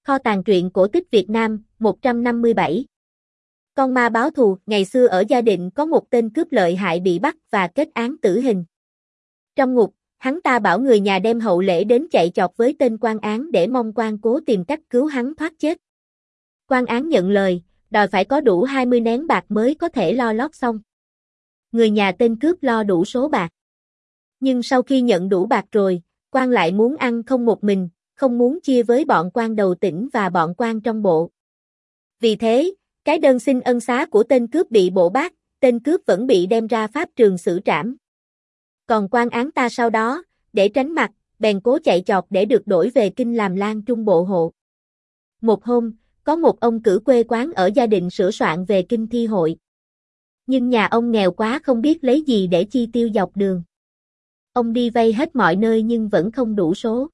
Kho tàng truyện cổ tích Việt Nam, 157. Con ma báo thù, ngày xưa ở Gia Định có một tên cướp lợi hại bị bắt và kết án tử hình. Trong ngục, hắn ta bảo người nhà đem hậu lễ đến chạy chọt với tên quan án để mong quan cố tìm cách cứu hắn thoát chết. Quan án nhận lời, đòi phải có đủ 20 nén bạc mới có thể lo lót xong. Người nhà tên cướp lo đủ số bạc. Nhưng sau khi nhận đủ bạc rồi, quan lại muốn ăn không một mình, không muốn chia với bọn quan đầu tỉnh và bọn quan trong bộ. Vì thế, cái đơn xin ân xá của tên cướp bị bổ bác, tên cướp vẫn bị đem ra pháp trường xử trảm. Còn quan án ta sau đó, để tránh mặt, bèn cố chạy chọt để được đổi về kinh làm lang trung bộ hộ. Một hôm, có một ông cử quê quán ở Gia Định sửa soạn về kinh thi hội. Nhưng nhà ông nghèo quá không biết lấy gì để chi tiêu dọc đường. Ông đi vay hết mọi nơi nhưng vẫn không đủ số.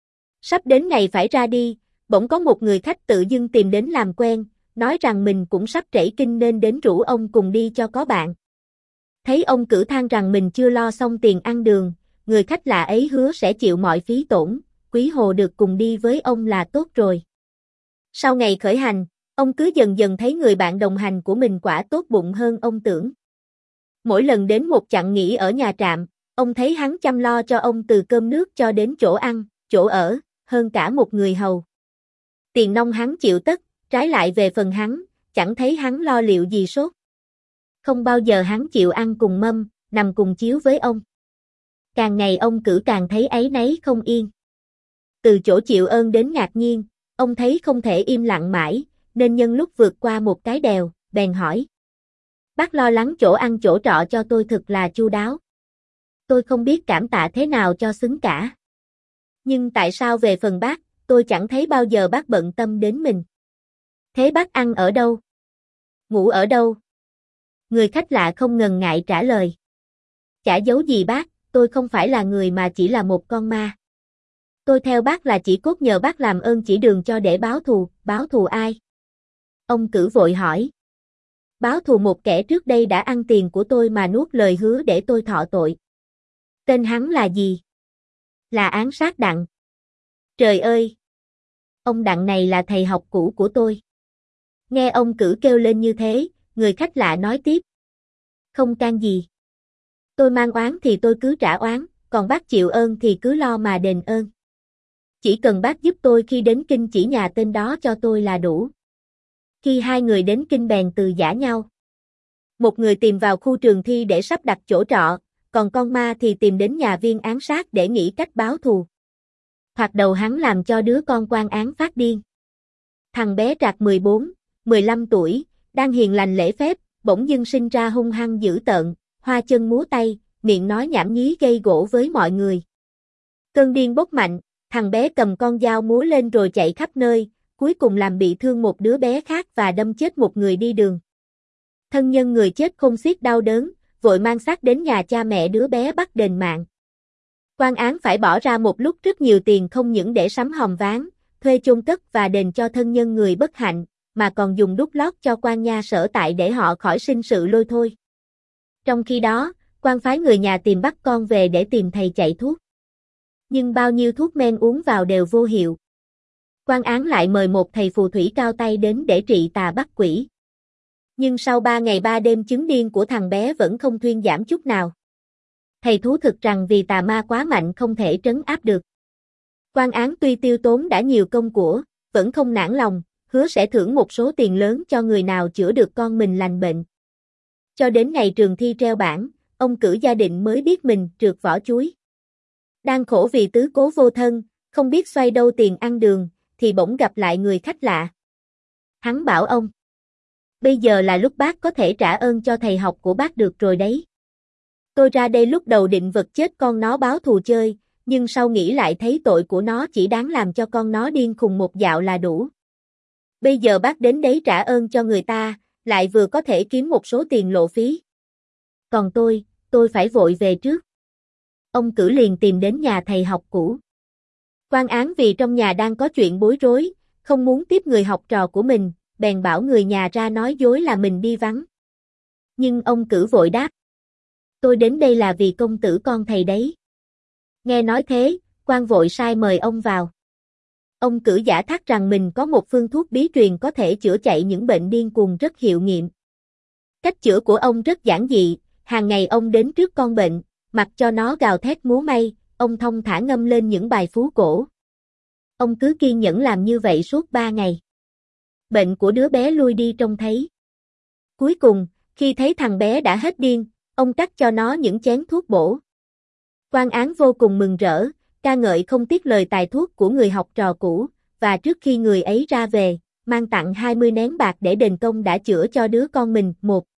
Sắp đến ngày phải ra đi, bỗng có một người khách tự dưng tìm đến làm quen, nói rằng mình cũng sắp trảy kinh nên đến rủ ông cùng đi cho có bạn. Thấy ông cử than rằng mình chưa lo xong tiền ăn đường, người khách lạ ấy hứa sẽ chịu mọi phí tổn, quý hồ được cùng đi với ông là tốt rồi. Sau ngày khởi hành, ông cứ dần dần thấy người bạn đồng hành của mình quả tốt bụng hơn ông tưởng. Mỗi lần đến một chặng nghỉ ở nhà trạm, ông thấy hắn chăm lo cho ông từ cơm nước cho đến chỗ ăn, chỗ ở, hơn cả một người hầu. Tiền nong hắn chịu tất, trái lại về phần hắn, chẳng thấy hắn lo liệu gì sốt. Không bao giờ hắn chịu ăn cùng mâm, nằm cùng chiếu với ông. Càng ngày ông cử càng thấy áy náy không yên. Từ chỗ chịu ơn đến ngạc nhiên, ông thấy không thể im lặng mãi, nên nhân lúc vượt qua một cái đèo, bèn hỏi. Bác lo lắng chỗ ăn chỗ trọ cho tôi thực là chu đáo. Tôi không biết cảm tạ thế nào cho xứng cả. Nhưng tại sao về phần bác, tôi chẳng thấy bao giờ bác bận tâm đến mình. Thế bác ăn ở đâu? Ngủ ở đâu? Người khách lạ không ngần ngại trả lời. Chả giấu gì bác, tôi không phải là người mà chỉ là một con ma. Tôi theo bác là chỉ cốt nhờ bác làm ơn chỉ đường cho để báo thù ai? Ông cử vội hỏi. Báo thù một kẻ trước đây đã ăn tiền của tôi mà nuốt lời hứa để tôi thọ tội. Tên hắn là gì? Là Án Sát Đặng. Trời ơi! Ông Đặng này là thầy học cũ của tôi. Nghe ông cử kêu lên như thế, người khách lạ nói tiếp. Không can gì. Tôi mang oán thì tôi cứ trả oán, còn bác chịu ơn thì cứ lo mà đền ơn. Chỉ cần bác giúp tôi khi đến kinh chỉ nhà tên đó cho tôi là đủ. Khi hai người đến kinh bèn từ giã nhau. Một người tìm vào khu trường thi để sắp đặt chỗ trọ, còn con ma thì tìm đến nhà viên án sát để nghĩ cách báo thù. Thoạt đầu hắn làm cho đứa con quan án phát điên. Thằng bé trạc 14, 15 tuổi, đang hiền lành lễ phép, bỗng dưng sinh ra hung hăng dữ tợn, hoa chân múa tay, miệng nói nhảm nhí gây gổ với mọi người. Cơn điên bốc mạnh, thằng bé cầm con dao múa lên rồi chạy khắp nơi, cuối cùng làm bị thương một đứa bé khác và đâm chết một người đi đường. Thân nhân người chết khôn xiết đau đớn, vội mang xác đến nhà cha mẹ đứa bé bắt đền mạng. Quan án phải bỏ ra một lúc rất nhiều tiền không những để sắm hòm ván, thuê chôn cất và đền cho thân nhân người bất hạnh, mà còn dùng đút lót cho quan nha sở tại để họ khỏi sinh sự lôi thôi. Trong khi đó, quan phái người nhà tìm bắt con về để tìm thầy chạy thuốc. Nhưng bao nhiêu thuốc men uống vào đều vô hiệu. Quan án lại mời một thầy phù thủy cao tay đến để trị tà bắt quỷ. Nhưng sau 3 ngày 3 đêm chứng điên của thằng bé vẫn không thuyên giảm chút nào. Thầy thú thực rằng vì tà ma quá mạnh không thể trấn áp được. Quan án tuy tiêu tốn đã nhiều công của, vẫn không nản lòng, hứa sẽ thưởng một số tiền lớn cho người nào chữa được con mình lành bệnh. Cho đến ngày trường thi treo bảng, ông cử Gia Định mới biết mình trượt vỏ chuối. Đang khổ vì tứ cố vô thân, không biết xoay đâu tiền ăn đường, thì bỗng gặp lại người khách lạ. Hắn bảo ông. Bây giờ là lúc bác có thể trả ơn cho thầy học của bác được rồi đấy. Tôi ra đây lúc đầu định vật chết con nó báo thù chơi, nhưng sau nghĩ lại thấy tội của nó chỉ đáng làm cho con nó điên khùng một dạo là đủ. Bây giờ bác đến đấy trả ơn cho người ta, lại vừa có thể kiếm một số tiền lộ phí. Còn tôi phải vội về trước. Ông cử liền tìm đến nhà thầy học cũ. Quan án vì trong nhà đang có chuyện bối rối, không muốn tiếp người học trò của mình, bèn bảo người nhà ra nói dối là mình đi vắng. Nhưng ông cử vội đáp. Tôi đến đây là vì công tử con thầy đấy. Nghe nói thế, quan vội sai mời ông vào. Ông cử giả thác rằng mình có một phương thuốc bí truyền có thể chữa chạy những bệnh điên cuồng rất hiệu nghiệm. Cách chữa của ông rất giản dị, hàng ngày ông đến trước con bệnh, mặc cho nó gào thét múa may, ông thong thả ngâm lên những bài phú cổ. Ông cứ kiên nhẫn làm như vậy suốt 3 ngày. Bệnh của đứa bé lui đi trông thấy. Cuối cùng, khi thấy thằng bé đã hết điên, ông cắt cho nó những chén thuốc bổ. Quan Án vô cùng mừng rỡ, ca ngợi không tiếc lời tài thuốc của người học trò cũ, và trước khi người ấy ra về, mang tặng 20 nén bạc để đền công đã chữa cho đứa con mình.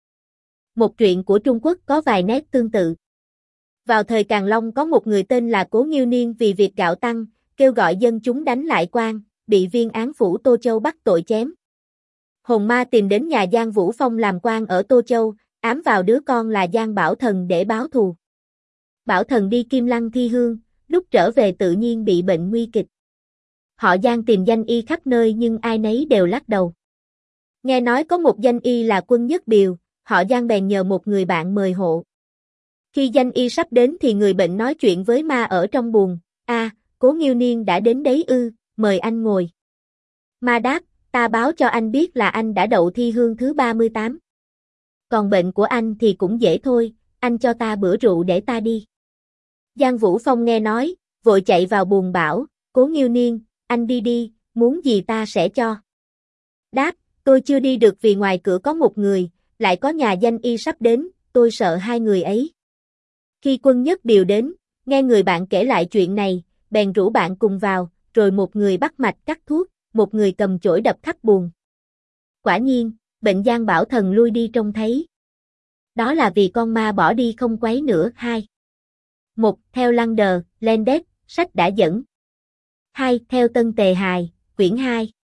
Một truyện của Trung Quốc có vài nét tương tự. Vào thời Càn Long có một người tên là Cố Nghiêu Niên vì việc gạo tăng, kêu gọi dân chúng đánh lại quan, bị viên án phủ Tô Châu bắt tội chém. Hồn ma tìm đến nhà Giang Vũ Phong làm quan ở Tô Châu, ám vào đứa con là Giang Bảo Thần để báo thù. Bảo Thần đi Kim Lăng thi hương, lúc trở về tự nhiên bị bệnh nguy kịch. Họ Giang tìm danh y khắp nơi nhưng ai nấy đều lắc đầu. Nghe nói có một danh y là Quân Nhất Biều, họ Giang bèn nhờ một người bạn mời hộ. Khi danh y sắp đến thì người bệnh nói chuyện với ma ở trong buồng, Cố Nghiêu Niên đã đến đấy ư, mời anh ngồi. Ma đáp, ta báo cho anh biết là anh đã đậu thi hương thứ 38. Còn bệnh của anh thì cũng dễ thôi, anh cho ta bữa rượu để ta đi. Giang Vũ Phong nghe nói, vội chạy vào buồng bảo, Cố Nghiêu Niên, anh đi đi, muốn gì ta sẽ cho. Đáp, tôi chưa đi được vì ngoài cửa có một người, lại có nhà danh y sắp đến, tôi sợ hai người ấy. Khi Quân Nhất Biều đến, nghe người bạn kể lại chuyện này, bèn rủ bạn cùng vào, rồi một người bắt mạch cắt thuốc, một người cầm chổi đập khắp buồng. Quả nhiên, bệnh Giang Bảo Thần lui đi trông thấy. Đó là vì con ma bỏ đi không quấy nữa. 2. 1. Theo Lander, Landet, sách đã dẫn. 2. Theo Tân Tề Hài, quyển 2.